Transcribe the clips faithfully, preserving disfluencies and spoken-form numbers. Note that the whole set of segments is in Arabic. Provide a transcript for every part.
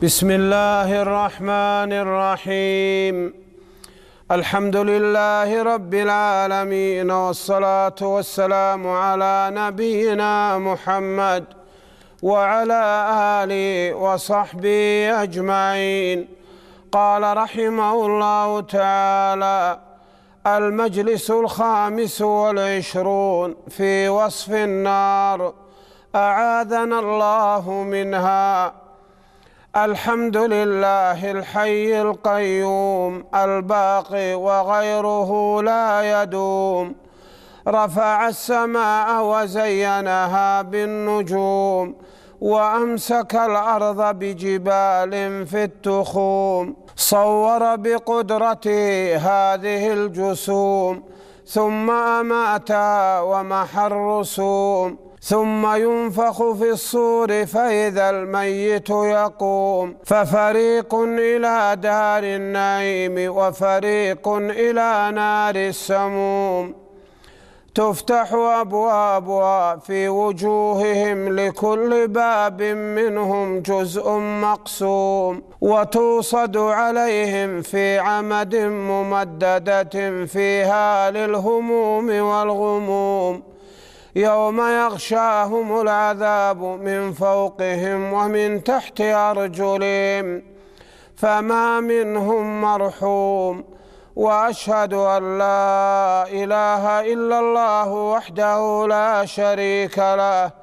بسم الله الرحمن الرحيم. الحمد لله رب العالمين، والصلاة والسلام على نبينا محمد وعلى آله وصحبه أجمعين. قال رحمه الله تعالى: المجلس الخامس والعشرون في وصف النار، أعاذنا الله منها. الحمد لله الحي القيوم الباقي وغيره لا يدوم، رفع السماء وزينها بالنجوم، وأمسك الأرض بجبال في التخوم، صور بقدرته هذه الجسوم، ثم أماتها ومحى الرسوم، ثم ينفخ في الصور فإذا الميت يقوم، ففريق إلى دار النعيم وفريق إلى نار السموم، تفتح أبوابها في وجوههم لكل باب منهم جزء مقسوم، وتوصد عليهم في عمد ممددة فيها للهموم والغموم، يوم يغشاهم العذاب من فوقهم ومن تحت أرجلهم، فما منهم مرحوم. وأشهد أن لا إله إلا الله وحده لا شريك له،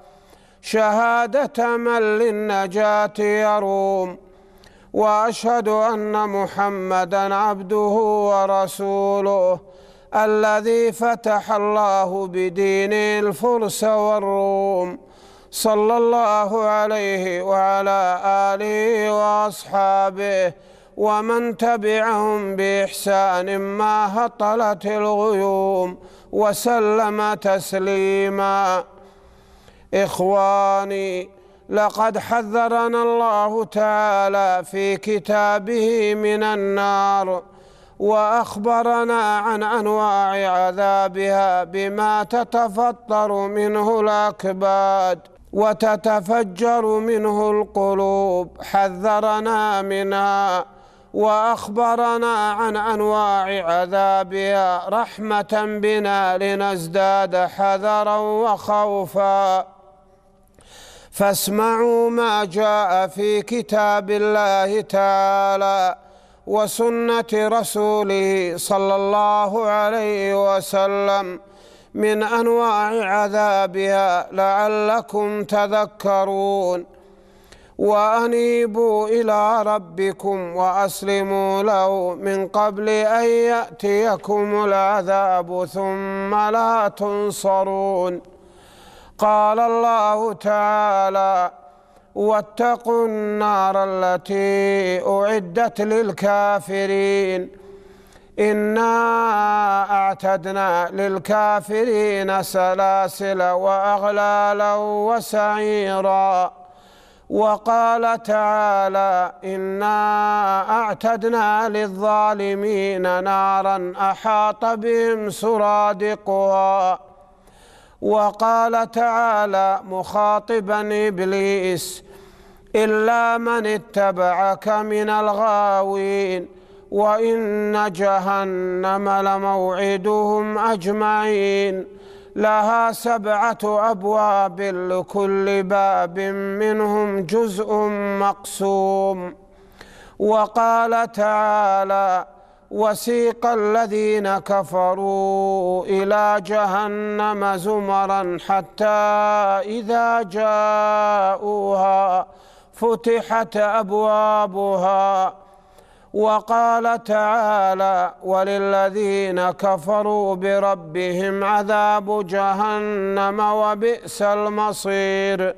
شهادة من للنجاة يروم. وأشهد أن محمدًا عبده ورسوله، الذي فتح الله بدينه الفرس والروم، صلى الله عليه وعلى آله وأصحابه ومن تبعهم بإحسان ما هطلت الغيوم، وسلم تسليما. إخواني، لقد حذرنا الله تعالى في كتابه من النار، وأخبرنا عن أنواع عذابها بما تتفطر منه الأكباد وتتفجر منه القلوب، حذرنا منها وأخبرنا عن أنواع عذابها رحمة بنا لنزداد حذرا وخوفا. فاسمعوا ما جاء في كتاب الله تعالى وسنة رسوله صلى الله عليه وسلم من أنواع عذابها لعلكم تذكرون. وأنيبوا إلى ربكم وأسلموا له من قبل أن يأتيكم العذاب ثم لا تنصرون. قال الله تعالى: واتقوا النار التي أعدت للكافرين، إنا أعتدنا للكافرين سلاسل وأغلالا وسعيرا. وقال تعالى: إنا أعتدنا للظالمين نارا أحاط بهم سرادقها. وقال تعالى مخاطبا إبليس: إلا من اتبعك من الغاوين، وإن جهنم لموعدهم أجمعين، لها سبعة أبواب لكل باب منهم جزء مقسوم. وقال تعالى: وسيق الذين كفروا إلى جهنم زمرا حتى إذا جاءوها فتحت أبوابها. وقال تعالى: وللذين كفروا بربهم عذاب جهنم وبئس المصير،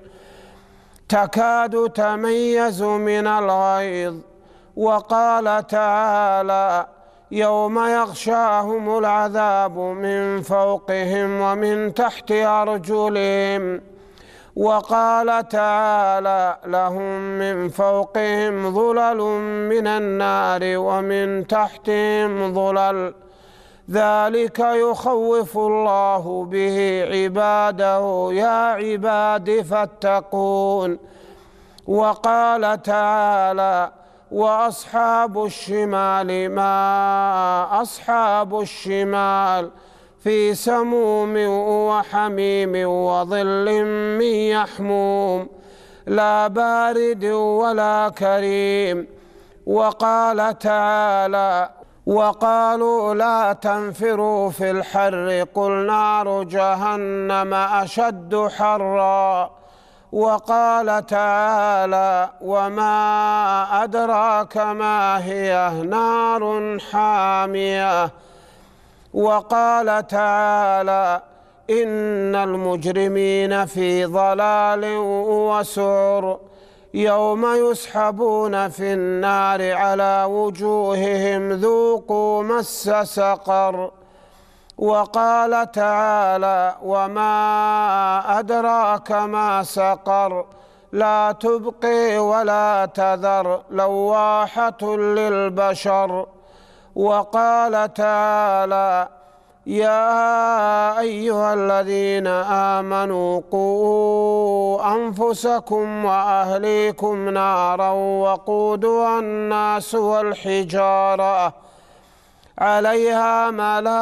تكاد تميز من الغيظ. وقال تعالى: يوم يغشاهم العذاب من فوقهم ومن تحت أرجلهم. وقال تعالى: لهم من فوقهم ظلل من النار ومن تحتهم ظلل، ذلك يخوف الله به عباده، يا عباد فاتقون. وقال تعالى: وأصحاب الشمال ما أصحاب الشمال في سموم وحميم وظل من يحموم لا بارد ولا كريم. وقال تعالى: وقالوا لا تنفروا في الحر قل نار جهنم أشد حرا. وقال تعالى: وما أدراك ما هي نار حامية. وقال تعالى: إن المجرمين في ضلال وسعر يوم يسحبون في النار على وجوههم ذوقوا مس سقر. وقال تعالى: وما أدراك ما سقر لا تبقي ولا تذر لواحة للبشر. وقال تعالى: يا أيها الذين آمنوا قوا أنفسكم وأهليكم نارا وقودها الناس والحجارة عليها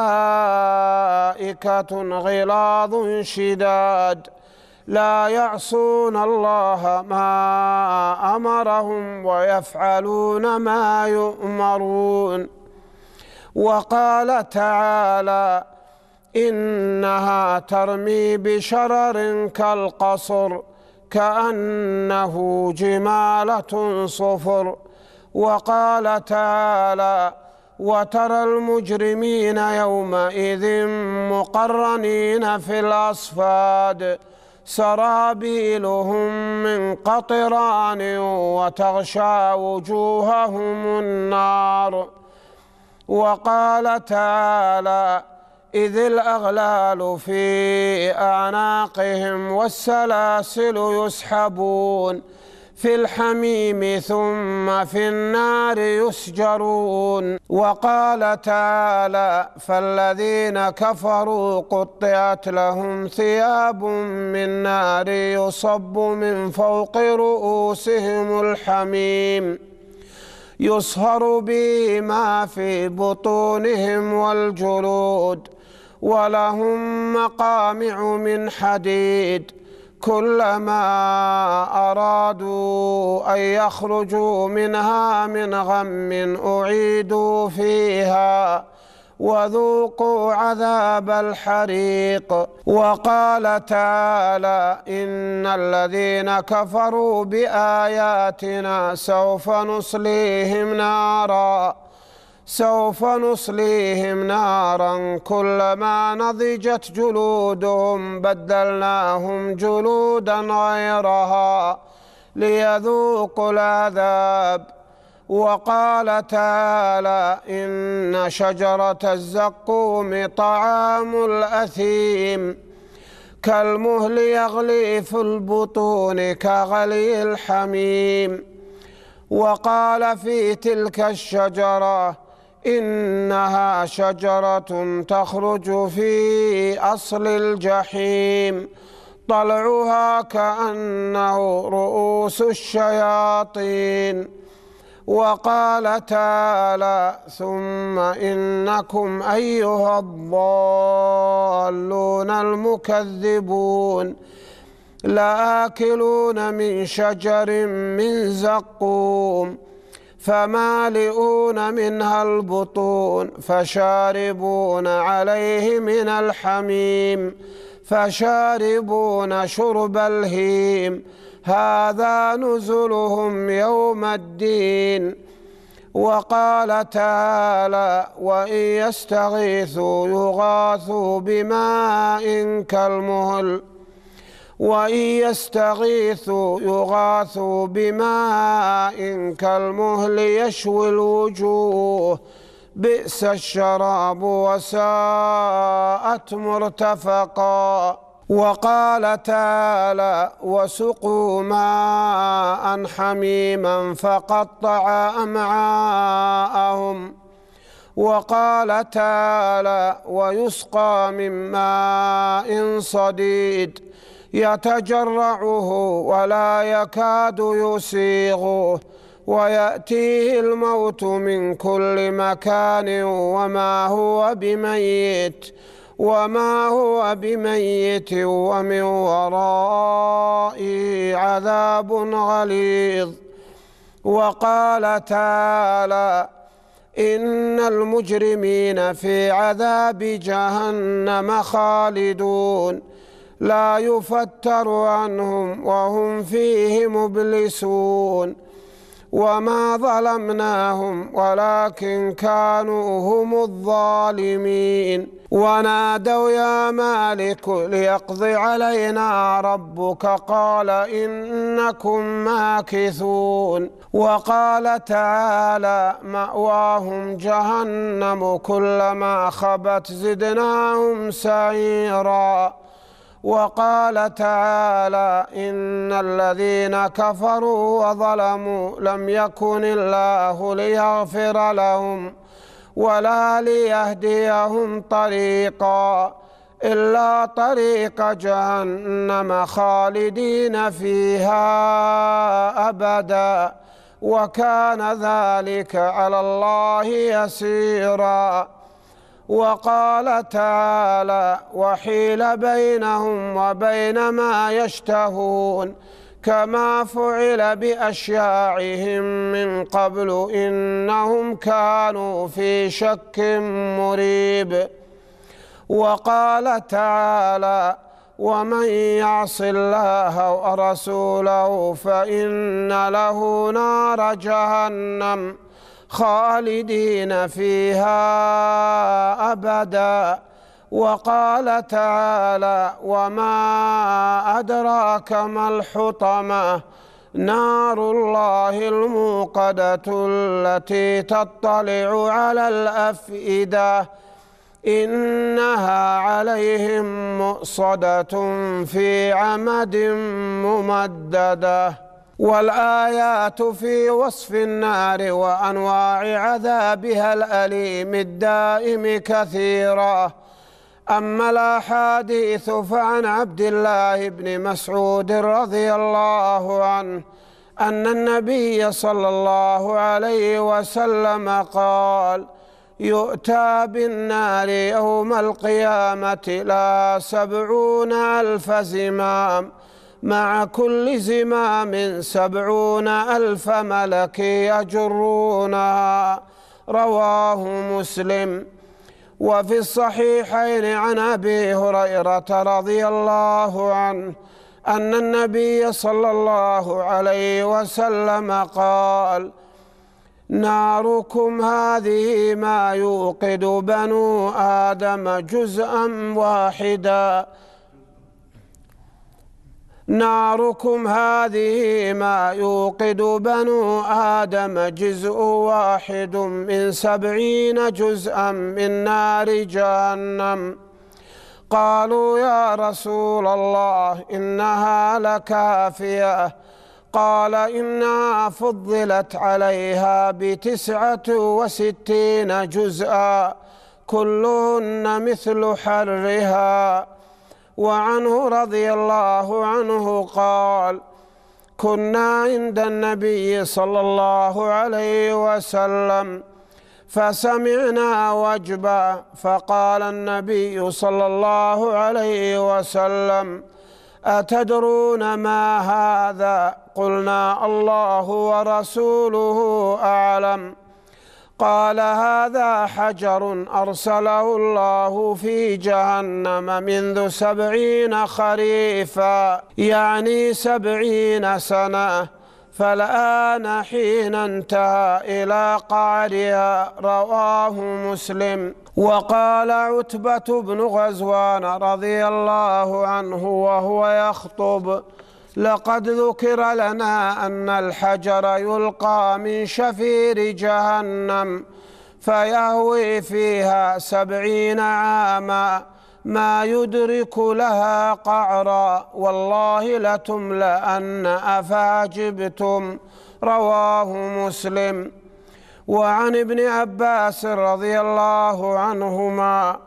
ملائكة غلاظ شداد لا يعصون الله ما أمرهم ويفعلون ما يؤمرون. وقال تعالى: إنها ترمي بشرر كالقصر كأنه جمالة صفر. وقال تعالى: وترى المجرمين يومئذ مقرنين في الأصفاد سرابيلهم من قطران وتغشى وجوههم النار. وقال تعالى: إذ الأغلال في أعناقهم والسلاسل يسحبون في الحميم ثم في النار يسجرون. وقال تعالى: فالذين كفروا قطعت لهم ثياب من نار يصب من فوق رؤوسهم الحميم يصهر به ما في بطونهم والجلود ولهم مقامع من حديد كلما أرادوا أن يخرجوا منها من غم أعيدوا فيها وذوقوا عذاب الحريق. وقال تعالى: إن الذين كفروا بآياتنا سوف نصليهم نارا سوف نصليهم نارا كلما نضجت جلودهم بدلناهم جلودا غيرها ليذوقوا العذاب. وقال تعالى: إن شجرة الزقوم طعام الأثيم كالمهل يغلي في البطون كغلي الحميم. وقال في تلك الشجرة: إنها شجرة تخرج في أصل الجحيم طلعها كأنه رؤوس الشياطين. وقال تعالى: ثم إنكم أيها الضالون المكذبون لآكلون من شجر من زقوم فمالئون منها البطون فشاربون عليه من الحميم فشاربون شرب الهيم هذا نزلهم يوم الدين. وقال تعالى: وإن يستغيثوا يغاثوا بماء كالمهل وإن يستغيثوا يغاثوا بماء كالمهل يشوي الوجوه بئس الشراب وساءت مرتفقا. وقال تعالى: وسقوا ماء حميما فقطع أمعاءهم. وقال تعالى: ويسقى من ماء صديد يتجرعه ولا يكاد يسيغه، ويأتيه الموت من كل مكان وما هو بميت وما هو بميت ومن ورائه عذاب غليظ. وقال تعالى: إن المجرمين في عذاب جهنم خالدون لا يفتر عنهم وهم فيه مبلسون. وما ظلمناهم ولكن كانوا هم الظالمين. ونادوا يا مالك ليقض علينا ربك قال إنكم ماكثون. وقال تعالى: مأواهم جهنم كلما خبت زدناهم سعيرا. وقال تعالى: إن الذين كفروا وظلموا لم يكن الله ليغفر لهم ولا ليهديهم طريقا إلا طريق جهنم خالدين فيها أبدا، وكان ذلك على الله يسيرا. وقال تعالى: وحيل بينهم وبين ما يشتهون كما فعل بأشياعهم من قبل إنهم كانوا في شك مريب. وقال تعالى: ومن يعص الله ورسوله فإن له نار جهنم خالدين فيها أبدا. وقال تعالى: وما أدراك ما الحطمة نار الله الموقدة التي تطلع على الأفئدة إنها عليهم مؤصدة في عمد ممددة. والآيات في وصف النار وأنواع عذابها الأليم الدائم كثيرة. أما الأحاديث فعن عبد الله بن مسعود رضي الله عنه أن النبي صلى الله عليه وسلم قال: يؤتى بالنار يوم القيامة لا سبعون ألف زمام مع كل زمام سبعون ألف ملك يجرونها. رواه مسلم. وفي الصحيحين عن أبي هريرة رضي الله عنه أن النبي صلى الله عليه وسلم قال: ناركم هذه ما يوقد بنو آدم جزءا واحدا ناركم هذه ما يوقد بنو آدم جزء واحد من سبعين جزءا من نار جهنم. قالوا: يا رسول الله إنها لكافية. قال: إنها فضلت عليها بتسعة وستين جزءا كلهن مثل حرها. وعنه رضي الله عنه قال: كنا عند النبي صلى الله عليه وسلم فسمعنا وجبا فقال النبي صلى الله عليه وسلم: أتدرون ما هذا؟ قلنا: الله ورسوله أعلم. قال: هذا حجر أرسله الله في جهنم منذ سبعين خريفا يعني سبعين سنة، فالآن حين انتهى إلى قعرها. رواه مسلم. وقال عتبة بن غزوان رضي الله عنه وهو يخطب: لقد ذكر لنا أن الحجر يلقى من شفير جهنم فيهوي فيها سبعين عاما ما يدرك لها قعرا، والله لتملأن أفاجبتم. رواه مسلم. وعن ابن عباس رضي الله عنهما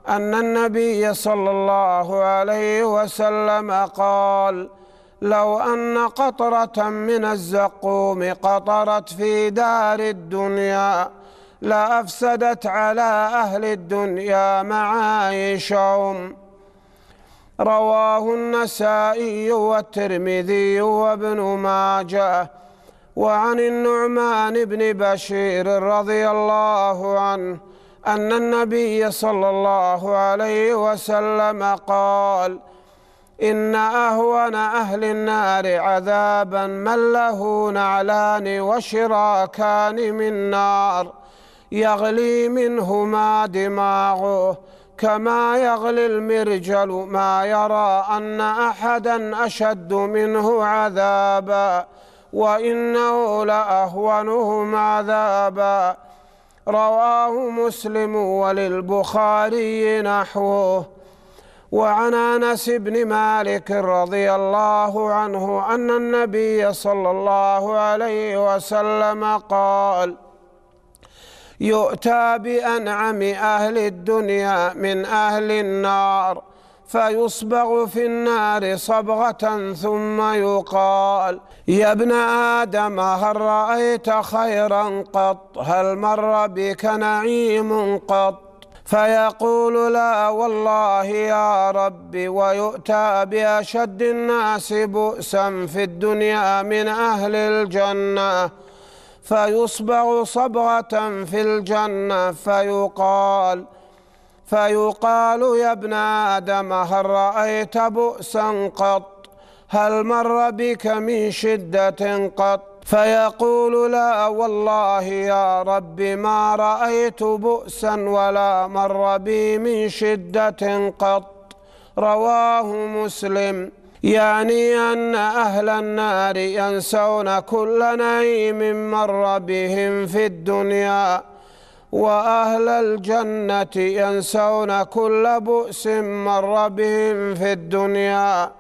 أن النبي صلى الله عليه وسلم قال: لو أن قطرة من الزقوم قطرت في دار الدنيا لأفسدت على أهل الدنيا معايشهم. رواه النسائي والترمذي وابن ماجه. وعن النعمان بن بشير رضي الله عنه أن النبي صلى الله عليه وسلم قال: إن أهون أهل النار عذابا من له نعلان وشراكان من نار يغلي منهما دماغه كما يغلي المرجل، ما يرى أن أحدا أشد منه عذابا وإنه لأهونهم عذابا. رواه مسلم وللبخاري نحوه. وعن أنس بن مالك رضي الله عنه أن النبي صلى الله عليه وسلم قال: يؤتى بأنعم أهل الدنيا من أهل النار فيصبغ في النار صبغة ثم يقال: يا ابن آدم هل رأيت خيرا قط؟ هل مر بك نعيم قط؟ فيقول: لا والله يا رب. ويؤتى بأشد الناس بؤسا في الدنيا من أهل الجنة فيصبغ صبغة في الجنة فيقال فيقال يا ابن آدم هل رأيت بؤسا قط؟ هل مر بك من شدة قط؟ فيقول: لا والله يا رب ما رأيت بؤسا ولا مر بي من شدة قط. رواه مسلم. يعني أن أهل النار ينسون كل نعيم مر بهم في الدنيا، وأهل الجنة ينسون كل بؤس مر بهم في الدنيا.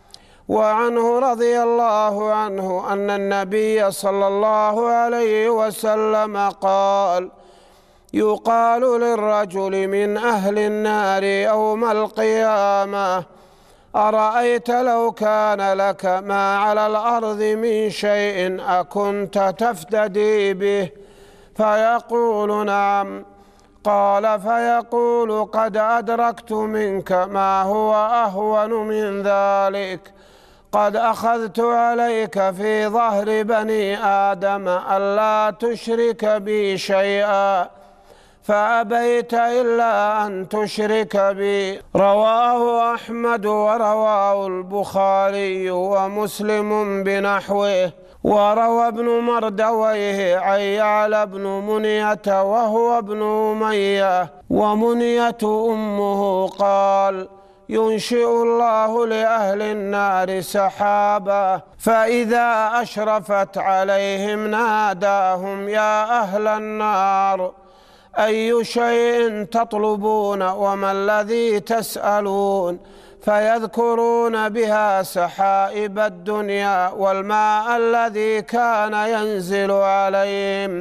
وعنه رضي الله عنه أن النبي صلى الله عليه وسلم قال: يقال للرجل من أهل النار يوم القيامة: أرأيت لو كان لك ما على الأرض من شيء أكنت تفتدي به؟ فيقول: نعم. قال: فيقول: قد أدركت منك ما هو أهون من ذلك. قد أخذت عليك في ظهر بني آدم ألا تشرك بي شيئا فأبيت إلا أن تشرك بي. رواه أحمد ورواه البخاري ومسلم بنحوه. وروى ابن مردويه عن يعلى بن منية وهو ابن أمية ومنية أمه قال: ينشئ الله لأهل النار سحابا فإذا أشرفت عليهم ناداهم: يا أهل النار أي شيء تطلبون وما الذي تسألون؟ فيذكرون بها سحائب الدنيا والماء الذي كان ينزل عليهم،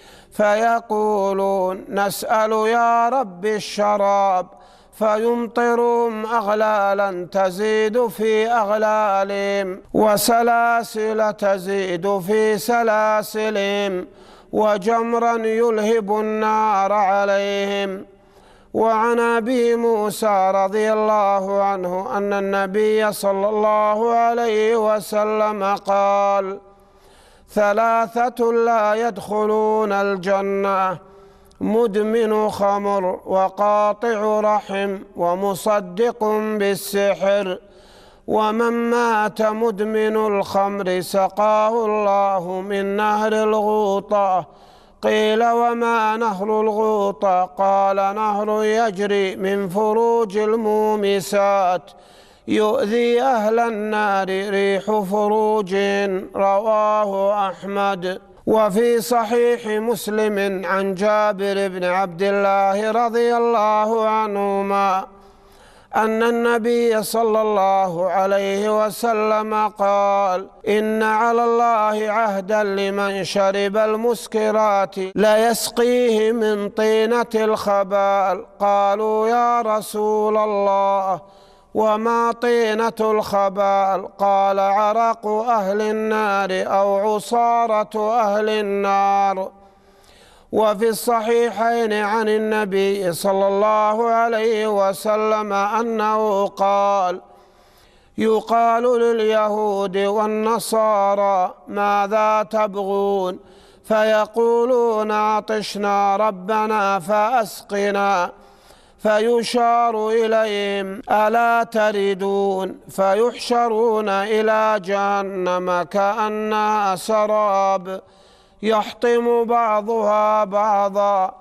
فيقولون: نسأل يا رب الشراب، فيمطرهم أغلالا تزيد في أغلالهم وسلاسل تزيد في سلاسلهم وجمرا يلهب النار عليهم. وعن أبي موسى رضي الله عنه أن النبي صلى الله عليه وسلم قال: ثلاثة لا يدخلون الجنة: مدمن خمر وقاطع رحم ومصدق بالسحر. ومن مات مدمن الخمر سقاه الله من نهر الغوطة. قيل: وما نهر الغوطة؟ قال: نهر يجري من فروج المومسات يؤذي أهل النار ريح فروج. رواه أحمد. وفي صحيح مسلم عن جابر بن عبد الله رضي الله عنهما أن النبي صلى الله عليه وسلم قال: إن على الله عهدا لمن شرب المسكرات ليسقيه من طينة الخبال. قالوا: يا رسول الله، وما طينة الخبال؟ قال: عرق أهل النار أو عصارة أهل النار. وفي الصحيحين عن النبي صلى الله عليه وسلم أنه قال: يقال لليهود والنصارى: ماذا تبغون؟ فيقولون: عطشنا ربنا فأسقنا. فيشار إليهم: ألا تردون؟ فيحشرون إلى جهنم كأنها سراب يحطم بعضها بعضا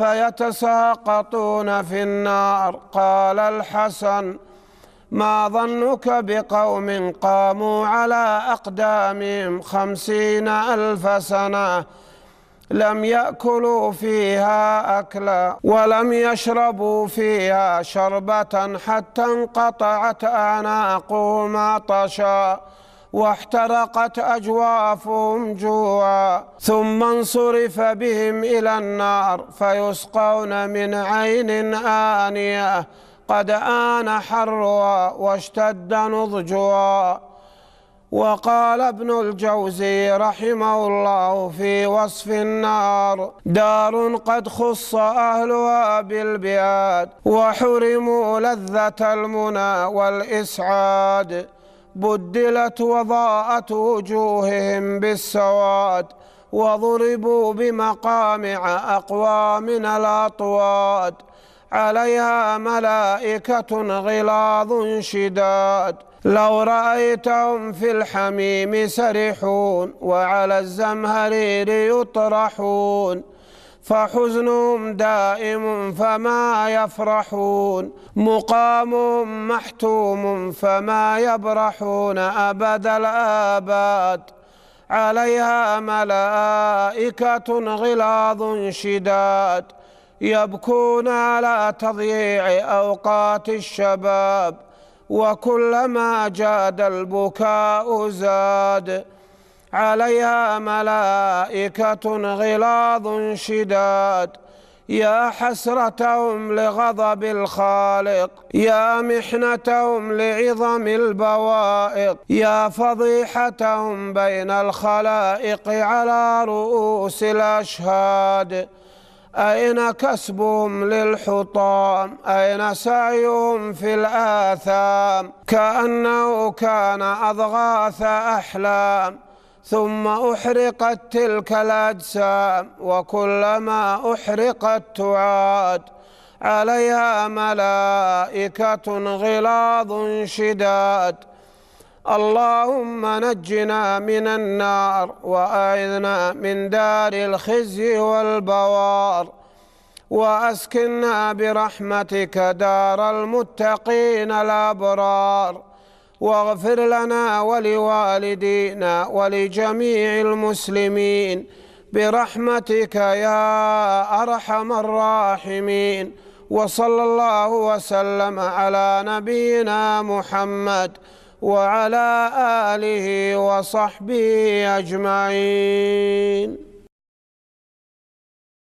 فيتساقطون في النار. قال الحسن: ما ظنك بقوم قاموا على أقدامهم خمسين ألف سنة لم يأكلوا فيها أكلا ولم يشربوا فيها شربة حتى انقطعت أعناقهم عطشا واحترقت أجوافهم جوعا، ثم انصرف بهم إلى النار فيسقون من عين آنية قد آن حرها واشتد نضجها. وقال ابن الجوزي رحمه الله في وصف النار: دار قد خص أهلها بالبعاد وحرموا لذة المنى والإسعاد، بدلت وضاءت وجوههم بالسواد وضربوا بمقامع أقوى من الأطواد، عليها ملائكة غلاظ شداد لو رأيتهم في الحميم سرحون وعلى الزمهرير يطرحون، فحزنهم دائم فما يفرحون، مقامهم محتوم فما يبرحون أبد الآباد، عليها ملائكة غلاظ شداد يبكون على تضييع أوقات الشباب، وكلما جاد البكاء زاد، عليها ملائكة غلاظ شداد يا حسرتهم لغضب الخالق، يا محنتهم لعظم البوائق، يا فضيحتهم بين الخلائق على رؤوس الأشهاد. أين كسبهم للحطام؟ أين سعيهم في الآثام؟ كأنه كان أضغاث أحلام، ثم أحرقت تلك الأجسام وكلما أحرقت تعاد، عليها ملائكة غلاظ شداد. اللهم نجنا من النار وأعذنا من دار الخزي والبوار، وأسكننا برحمتك دار المتقين الأبرار، واغفر لنا ولوالدينا ولجميع المسلمين برحمتك يا أرحم الراحمين. وصلى الله وسلم على نبينا محمد وعلى آله وصحبه أجمعين.